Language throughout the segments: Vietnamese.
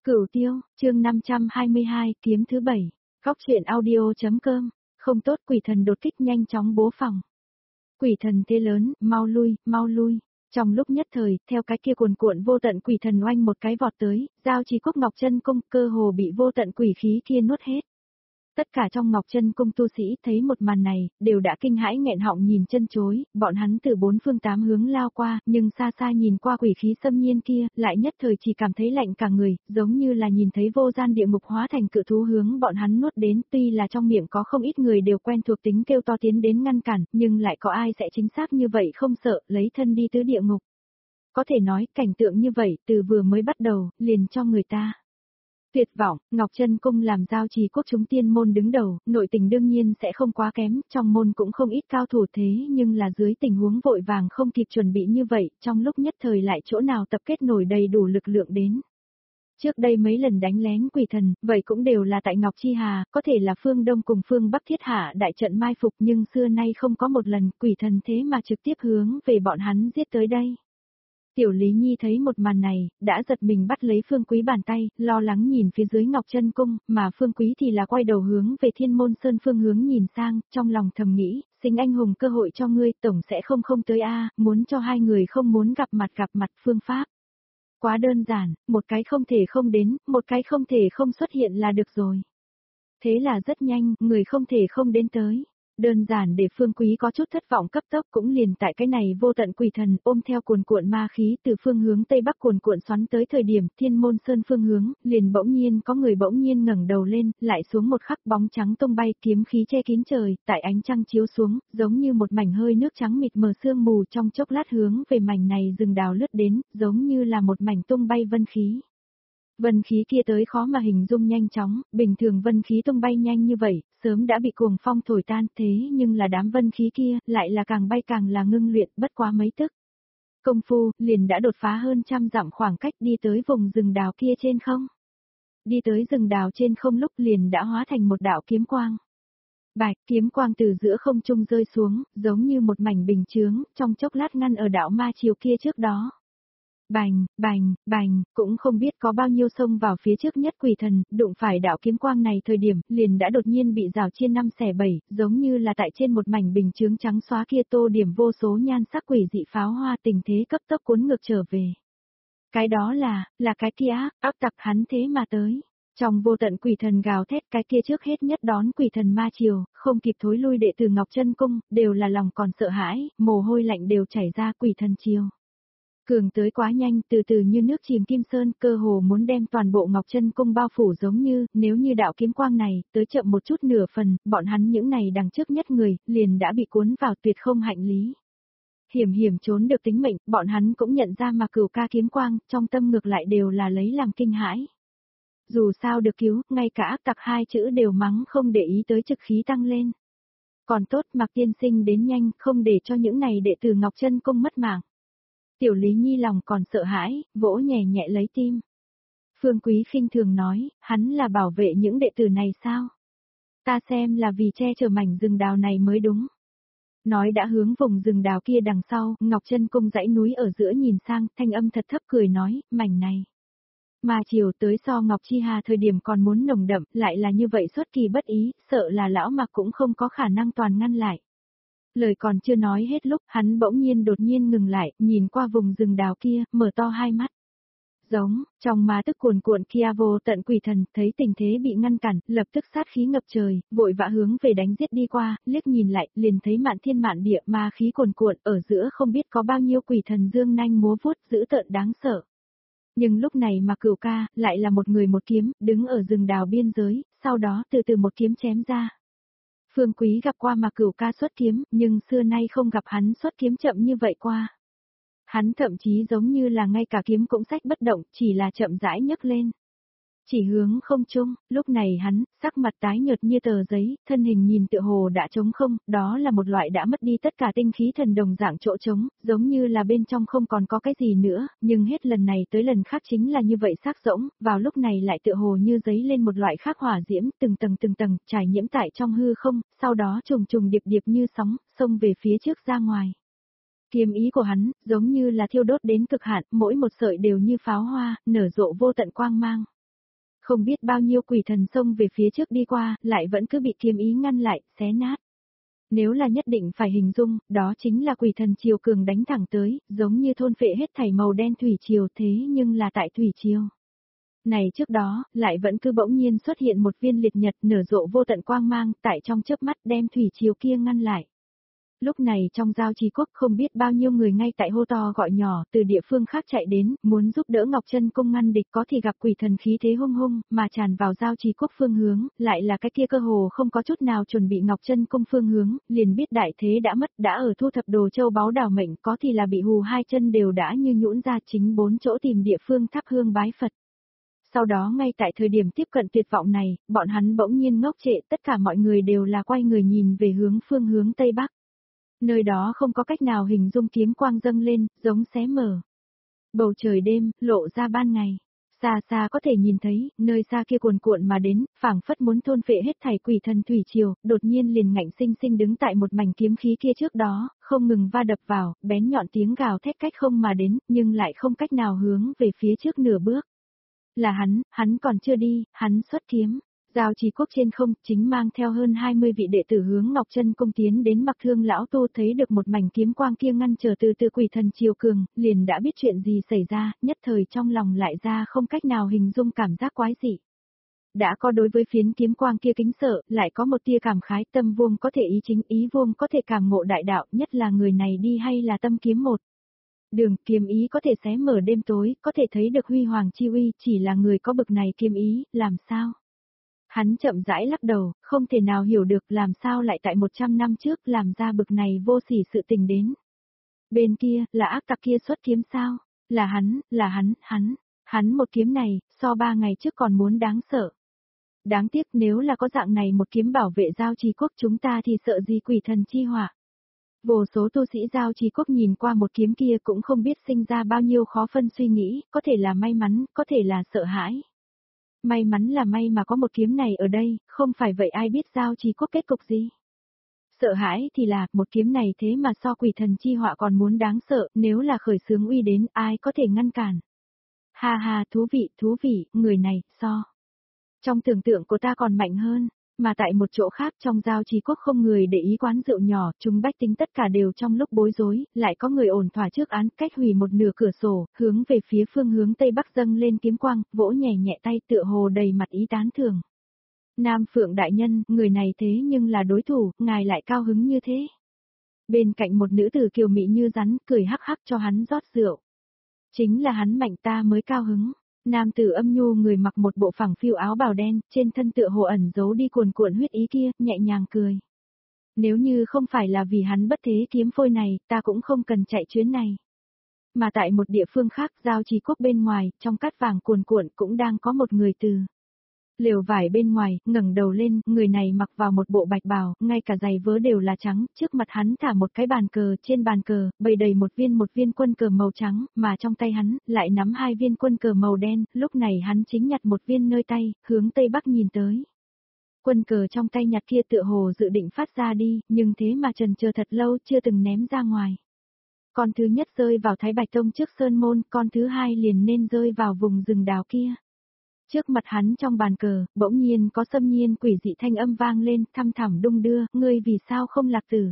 Cửu Tiêu, chương 522, kiếm thứ 7, Góc truyện audio.com, không tốt quỷ thần đột kích nhanh chóng bố phòng. Quỷ thần thế lớn, mau lui, mau lui. Trong lúc nhất thời, theo cái kia cuồn cuộn vô tận quỷ thần oanh một cái vọt tới, Giao Trì Cốc Ngọc Chân Cung cơ hồ bị vô tận quỷ khí kia nuốt hết. Tất cả trong Ngọc Chân Cung tu sĩ thấy một màn này, đều đã kinh hãi nghẹn họng nhìn chân chối, bọn hắn từ bốn phương tám hướng lao qua, nhưng xa xa nhìn qua quỷ khí xâm nhiên kia, lại nhất thời chỉ cảm thấy lạnh cả người, giống như là nhìn thấy vô gian địa ngục hóa thành cự thú hướng bọn hắn nuốt đến, tuy là trong miệng có không ít người đều quen thuộc tính kêu to tiến đến ngăn cản, nhưng lại có ai sẽ chính xác như vậy không sợ, lấy thân đi tứ địa ngục. Có thể nói, cảnh tượng như vậy, từ vừa mới bắt đầu, liền cho người ta tuyệt vọng. Ngọc Chân Cung làm Giao Trì Quốc chúng tiên môn đứng đầu, nội tình đương nhiên sẽ không quá kém, trong môn cũng không ít cao thủ thế nhưng là dưới tình huống vội vàng không kịp chuẩn bị như vậy, trong lúc nhất thời lại chỗ nào tập kết nổi đầy đủ lực lượng đến. Trước đây mấy lần đánh lén quỷ thần, vậy cũng đều là tại Ngọc Chi Hà, có thể là phương Đông cùng phương Bắc thiết hạ đại trận mai phục nhưng xưa nay không có một lần quỷ thần thế mà trực tiếp hướng về bọn hắn giết tới đây. Tiểu Lý Nhi thấy một màn này, đã giật mình bắt lấy Phương Quý bàn tay, lo lắng nhìn phía dưới Ngọc Chân Cung, mà Phương Quý thì là quay đầu hướng về Thiên Môn Sơn phương hướng nhìn sang, trong lòng thầm nghĩ, sinh anh hùng cơ hội cho ngươi, tổng sẽ không tới a, muốn cho hai người không muốn gặp mặt phương pháp. Quá đơn giản, một cái không thể không đến, một cái không thể không xuất hiện là được rồi. Thế là rất nhanh, người không thể không đến tới. Đơn giản để Phương Quý có chút thất vọng cấp tốc cũng liền tại cái này vô tận quỷ thần ôm theo cuồn cuộn ma khí từ phương hướng Tây Bắc cuồn cuộn xoắn tới thời điểm Thiên Môn Sơn phương hướng, liền bỗng nhiên có người bỗng nhiên ngẩng đầu lên, lại xuống một khắc bóng trắng tung bay kiếm khí che kín trời, tại ánh trăng chiếu xuống, giống như một mảnh hơi nước trắng mịt mờ sương mù trong chốc lát hướng về mảnh này rừng đào lướt đến, giống như là một mảnh tung bay vân khí. Vân khí kia tới khó mà hình dung nhanh chóng, bình thường vân khí tung bay nhanh như vậy, sớm đã bị cuồng phong thổi tan thế nhưng là đám vân khí kia, lại là càng bay càng là ngưng luyện bất quá mấy tức. Công phu, liền đã đột phá hơn 100 dặm khoảng cách đi tới vùng rừng đào kia trên không. Đi tới rừng đào trên không lúc liền đã hóa thành một đạo kiếm quang. Bạch kiếm quang từ giữa không trung rơi xuống, giống như một mảnh bình chướng, trong chốc lát ngăn ở đạo ma chiều kia trước đó. Bành, bành, bành, cũng không biết có bao nhiêu xông vào phía trước nhất quỷ thần, đụng phải đạo kiếm quang này thời điểm, liền đã đột nhiên bị rào chia 5 xẻ 7, giống như là tại trên một mảnh bình chướng trắng xóa kia tô điểm vô số nhan sắc quỷ dị pháo hoa tình thế cấp tốc cuốn ngược trở về. Cái đó là cái kia ác tặc hắn thế mà tới. Trong vô tận quỷ thần gào thét cái kia trước hết nhất đón quỷ thần ma triều, không kịp thối lui đệ tử Ngọc Chân Cung, đều là lòng còn sợ hãi, mồ hôi lạnh đều chảy ra quỷ thần triều. Cường tới quá nhanh, từ từ như nước chìm kim sơn, cơ hồ muốn đem toàn bộ Ngọc Chân Cung bao phủ giống như, nếu như đạo kiếm quang này, tới chậm một chút nửa phần, bọn hắn những này đằng trước nhất người, liền đã bị cuốn vào tuyệt không hạnh lý. Hiểm trốn được tính mệnh, bọn hắn cũng nhận ra mà Cửu ca kiếm quang, trong tâm ngược lại đều là lấy làm kinh hãi. Dù sao được cứu, ngay cả ác tặc hai chữ đều mắng không để ý tới trực khí tăng lên. Còn tốt Mạc tiên sinh đến nhanh, không để cho những này đệ tử Ngọc Chân Cung mất mạng. Tiểu Lý Nhi lòng còn sợ hãi, vỗ nhẹ nhẹ lấy tim. Phương Quý khinh thường nói, hắn là bảo vệ những đệ tử này sao? Ta xem là vì che chở mảnh rừng đào này mới đúng. Nói đã hướng vùng rừng đào kia đằng sau, Ngọc Chân Cung dãy núi ở giữa nhìn sang, thanh âm thật thấp cười nói, mảnh này. Mà chiều tới so Ngọc Chi Hà thời điểm còn muốn nồng đậm, lại là như vậy xuất kỳ bất ý, sợ là lão Mạc cũng không có khả năng toàn ngăn lại. Lời còn chưa nói hết lúc, hắn bỗng nhiên đột nhiên ngừng lại, nhìn qua vùng rừng đào kia, mở to hai mắt. Giống, trong má tức cuồn cuộn kia vô tận quỷ thần, thấy tình thế bị ngăn cản, lập tức sát khí ngập trời, vội vã hướng về đánh giết đi qua, liếc nhìn lại, liền thấy mạn thiên mạn địa ma khí cuồn cuộn, ở giữa không biết có bao nhiêu quỷ thần dương nanh múa vuốt, dữ tợn đáng sợ. Nhưng lúc này mà Cửu ca, lại là một người một kiếm, đứng ở rừng đào biên giới, sau đó từ từ một kiếm chém ra. Phương Quý gặp qua mà Cửu ca xuất kiếm, nhưng xưa nay không gặp hắn xuất kiếm chậm như vậy qua. Hắn thậm chí giống như là ngay cả kiếm cũng sách bất động, chỉ là chậm rãi nhấc lên. Chỉ hướng không trung, lúc này hắn, sắc mặt tái nhợt như tờ giấy, thân hình nhìn tựa hồ đã trống không, đó là một loại đã mất đi tất cả tinh khí thần đồng dạng chỗ trống, giống như là bên trong không còn có cái gì nữa, nhưng hết lần này tới lần khác chính là như vậy xác rỗng, vào lúc này lại tựa hồ như giấy lên một loại khác hỏa diễm, từng tầng, trải nhiễm tại trong hư không, sau đó trùng điệp như sóng, xông về phía trước ra ngoài. Kiếm ý của hắn, giống như là thiêu đốt đến cực hạn, mỗi một sợi đều như pháo hoa, nở rộ vô tận quang mang. Không biết bao nhiêu quỷ thần xông về phía trước đi qua, lại vẫn cứ bị kiếm ý ngăn lại, xé nát. Nếu là nhất định phải hình dung, đó chính là quỷ thần triều cường đánh thẳng tới, giống như thôn phệ hết thảy màu đen thủy triều thế nhưng là tại thủy triều. Này trước đó, lại vẫn cứ bỗng nhiên xuất hiện một viên liệt nhật nở rộ vô tận quang mang, tại trong chớp mắt đem thủy triều kia ngăn lại. Lúc này trong giao trì quốc không biết bao nhiêu người ngay tại hô to gọi nhỏ từ địa phương khác chạy đến, muốn giúp đỡ Ngọc Chân Cung ngăn địch có thì gặp quỷ thần khí thế hung hung, mà tràn vào giao trì quốc phương hướng, lại là cái kia cơ hồ không có chút nào chuẩn bị Ngọc Chân Cung phương hướng, liền biết đại thế đã mất, đã ở thu thập đồ châu báu đảo mệnh, có thì là bị hù hai chân đều đã như nhũn ra, chính bốn chỗ tìm địa phương thắp hương bái Phật. Sau đó ngay tại thời điểm tiếp cận tuyệt vọng này, bọn hắn bỗng nhiên ngốc trệ, tất cả mọi người đều là quay người nhìn về phương hướng Tây Bắc. Nơi đó không có cách nào hình dung kiếm quang dâng lên, giống xé mở. Bầu trời đêm, lộ ra ban ngày. Xa xa có thể nhìn thấy, nơi xa kia cuồn cuộn mà đến, phảng phất muốn thôn phệ hết thảy quỷ thần thủy triều, đột nhiên liền ngạnh sinh sinh đứng tại một mảnh kiếm khí kia trước đó, không ngừng va đập vào, bén nhọn tiếng gào thét cách không mà đến, nhưng lại không cách nào hướng về phía trước nửa bước. Là hắn còn chưa đi, hắn xuất kiếm. Giao trì quốc trên không, chính mang theo hơn 20 vị đệ tử hướng Ngọc Chân Cung tiến đến Mặc Thương lão tu thấy được một mảnh kiếm quang kia ngăn trở từ quỷ thần triều cường, liền đã biết chuyện gì xảy ra, nhất thời trong lòng lại ra không cách nào hình dung cảm giác quái dị. Đã có đối với phiến kiếm quang kia kính sợ, lại có một tia cảm khái, tâm vuông có thể ý chính, ý vuông có thể cảm ngộ đại đạo, nhất là người này đi hay là tâm kiếm một. Đường kiếm ý có thể xé mở đêm tối, có thể thấy được huy hoàng chi uy, chỉ là người có bực này kiếm ý, làm sao? Hắn chậm rãi lắc đầu, không thể nào hiểu được làm sao lại tại 100 năm trước làm ra bực này vô sỉ sự tình đến. Bên kia, là ác tặc kia xuất kiếm sao? Là hắn một kiếm này, so 3 ngày trước còn muốn đáng sợ. Đáng tiếc nếu là có dạng này một kiếm bảo vệ giao trì quốc chúng ta thì sợ gì quỷ thần chi họa. Vô số tu sĩ giao trì quốc nhìn qua một kiếm kia cũng không biết sinh ra bao nhiêu khó phân suy nghĩ, có thể là may mắn, có thể là sợ hãi. May mắn là may mà có một kiếm này ở đây, không phải vậy ai biết giao trì quốc kết cục gì. Sợ hãi thì là, một kiếm này thế mà so quỷ thần chi họa còn muốn đáng sợ, nếu là khởi xướng uy đến ai có thể ngăn cản. Ha ha, thú vị, người này, so. Trong tưởng tượng của ta còn mạnh hơn. Mà tại một chỗ khác trong giao trì quốc không người để ý quán rượu nhỏ, chúng bách tính tất cả đều trong lúc bối rối, lại có người ổn thỏa trước án cách hủy một nửa cửa sổ, hướng về phía phương hướng Tây Bắc dâng lên kiếm quang, vỗ nhẹ nhẹ tay tựa hồ đầy mặt ý tán thưởng. Nam Phượng đại nhân, người này thế nhưng là đối thủ, ngài lại cao hứng như thế. Bên cạnh một nữ tử kiều mị như rắn, cười hắc hắc cho hắn rót rượu. Chính là hắn mạnh ta mới cao hứng. Nam tử âm nhu người mặc một bộ phẳng phiu áo bào đen, trên thân tựa hồ ẩn giấu đi cuồn cuộn huyết ý kia, nhẹ nhàng cười. Nếu như không phải là vì hắn bất thế kiếm phôi này, ta cũng không cần chạy chuyến này. Mà tại một địa phương khác, giao trì quốc bên ngoài, trong cát vàng cuồn cuộn cũng đang có một người từ lều vải bên ngoài, ngẩng đầu lên, người này mặc vào một bộ bạch bào, ngay cả giày vớ đều là trắng, trước mặt hắn thả một cái bàn cờ, trên bàn cờ, bày đầy một viên quân cờ màu trắng, mà trong tay hắn, lại nắm 2 viên quân cờ màu đen, lúc này hắn chính nhặt một viên nơi tay, hướng Tây Bắc nhìn tới. Quân cờ trong tay nhặt kia tựa hồ dự định phát ra đi, nhưng thế mà trần chờ thật lâu chưa từng ném ra ngoài. Con thứ nhất rơi vào Thái Bạch Tông trước Sơn Môn, con thứ hai liền nên rơi vào vùng rừng đào kia. Trước mặt hắn trong bàn cờ, bỗng nhiên có xâm nhiên quỷ dị thanh âm vang lên, thăm thẳm đung đưa, ngươi vì sao không lạc tử?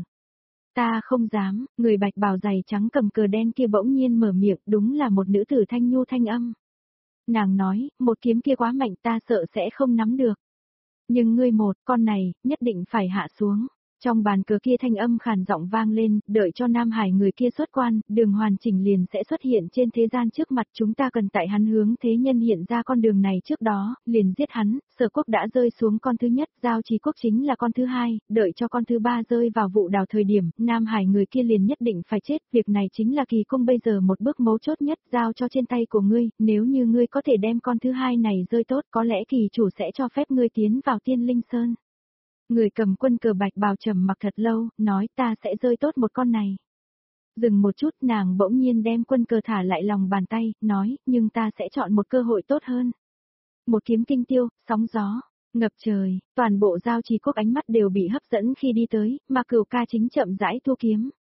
Ta không dám, người bạch bào giày trắng cầm cờ đen kia bỗng nhiên mở miệng, đúng là một nữ tử thanh nhu thanh âm. Nàng nói, một kiếm kia quá mạnh ta sợ sẽ không nắm được. Nhưng ngươi một, con này, nhất định phải hạ xuống. Trong bàn cờ kia thanh âm khàn giọng vang lên, đợi cho Nam Hải người kia xuất quan, đường hoàn chỉnh liền sẽ xuất hiện trên thế gian trước mặt chúng ta cần tại hắn hướng thế nhân hiện ra con đường này trước đó, liền giết hắn, Sở quốc đã rơi xuống con thứ nhất, giao trì quốc chính là con thứ hai, đợi cho con thứ ba rơi vào vụ đào thời điểm, Nam Hải người kia liền nhất định phải chết, việc này chính là kỳ cung bây giờ một bước mấu chốt nhất giao cho trên tay của ngươi, nếu như ngươi có thể đem con thứ hai này rơi tốt có lẽ kỳ chủ sẽ cho phép ngươi tiến vào Tiên Linh Sơn. Người cầm quân cờ bạch bào trầm mặc thật lâu, nói ta sẽ rơi tốt một con này. Dừng một chút nàng bỗng nhiên đem quân cờ thả lại lòng bàn tay, nói, nhưng ta sẽ chọn một cơ hội tốt hơn. Một kiếm kinh tiêu, sóng gió, ngập trời, toàn bộ giao trì quốc ánh mắt đều bị hấp dẫn khi đi tới, mà Cửu ca chính chậm rãi thu kiếm.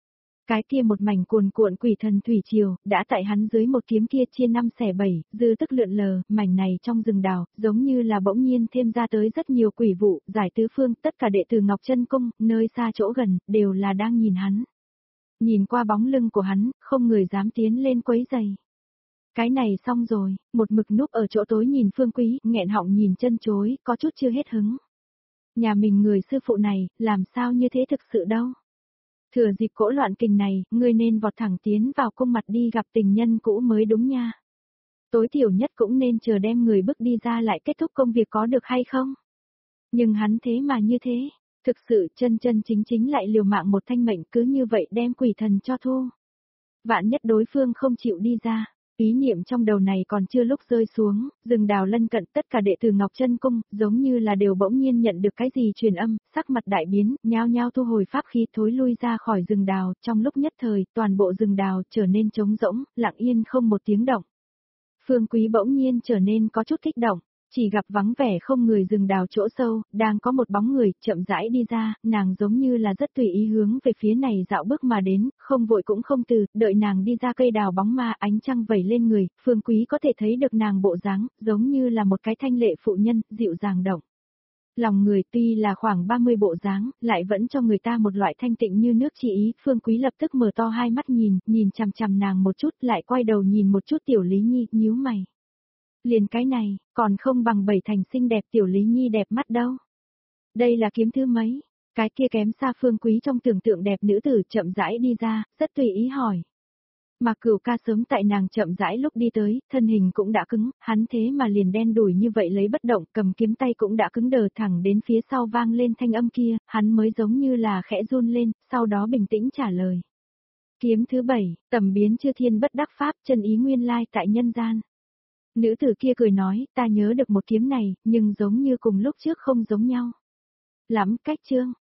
Cái kia một mảnh cuồn cuộn quỷ thần thủy triều, đã tại hắn dưới một kiếm kia chia 5 xẻ 7, dư tức lượn lờ, mảnh này trong rừng đào, giống như là bỗng nhiên thêm ra tới rất nhiều quỷ vụ, giải tứ phương, tất cả đệ tử Ngọc Chân Cung, nơi xa chỗ gần, đều là đang nhìn hắn. Nhìn qua bóng lưng của hắn, không người dám tiến lên quấy giày. Cái này xong rồi, một mực núp ở chỗ tối nhìn Phương Quý, nghẹn họng nhìn chân chối, có chút chưa hết hứng. Nhà mình người sư phụ này, làm sao như thế thực sự đâu. Thừa dịp cỗ loạn kình này, ngươi nên vọt thẳng tiến vào cung mặt đi gặp tình nhân cũ mới đúng nha. Tối thiểu nhất cũng nên chờ đem người bước đi ra lại kết thúc công việc có được hay không? Nhưng hắn thế mà như thế, thực sự chân chân chính chính lại liều mạng một thanh mệnh cứ như vậy đem quỷ thần cho thu. Vạn nhất đối phương không chịu đi ra, ý niệm trong đầu này còn chưa lúc rơi xuống, rừng đào lân cận tất cả đệ tử Ngọc Chân Cung, giống như là đều bỗng nhiên nhận được cái gì truyền âm, sắc mặt đại biến, nhao nhao thu hồi pháp khí thối lui ra khỏi rừng đào, trong lúc nhất thời, toàn bộ rừng đào trở nên trống rỗng, lặng yên không một tiếng động. Phương Quý bỗng nhiên trở nên có chút kích động. Chỉ gặp vắng vẻ không người rừng đào chỗ sâu, đang có một bóng người, chậm rãi đi ra, nàng giống như là rất tùy ý hướng về phía này dạo bước mà đến, không vội cũng không từ, đợi nàng đi ra cây đào bóng ma ánh trăng vẩy lên người, Phương Quý có thể thấy được nàng bộ dáng, giống như là một cái thanh lệ phụ nhân, dịu dàng động. Lòng người tuy là khoảng 30 bộ dáng, lại vẫn cho người ta một loại thanh tịnh như nước chỉ ý, Phương Quý lập tức mở to hai mắt nhìn chằm chằm nàng một chút, lại quay đầu nhìn một chút Tiểu Lý Nhi, nhíu mày. Liền cái này, còn không bằng 7 thành xinh đẹp Tiểu Lý Nhi đẹp mắt đâu. Đây là kiếm thứ mấy? Cái kia kém xa Phương Quý trong tưởng tượng đẹp nữ tử chậm rãi đi ra, rất tùy ý hỏi. Mà Cửu Ca sớm tại nàng chậm rãi lúc đi tới, thân hình cũng đã cứng, hắn thế mà liền đen đủi như vậy lấy bất động, cầm kiếm tay cũng đã cứng đờ thẳng đến phía sau vang lên thanh âm kia, hắn mới giống như là khẽ run lên, sau đó bình tĩnh trả lời. Kiếm thứ 7, tầm biến chư thiên bất đắc pháp, chân ý nguyên lai tại nhân gian. Nữ tử kia cười nói, ta nhớ được một kiếm này, nhưng giống như cùng lúc trước không giống nhau. Lắm cách chương,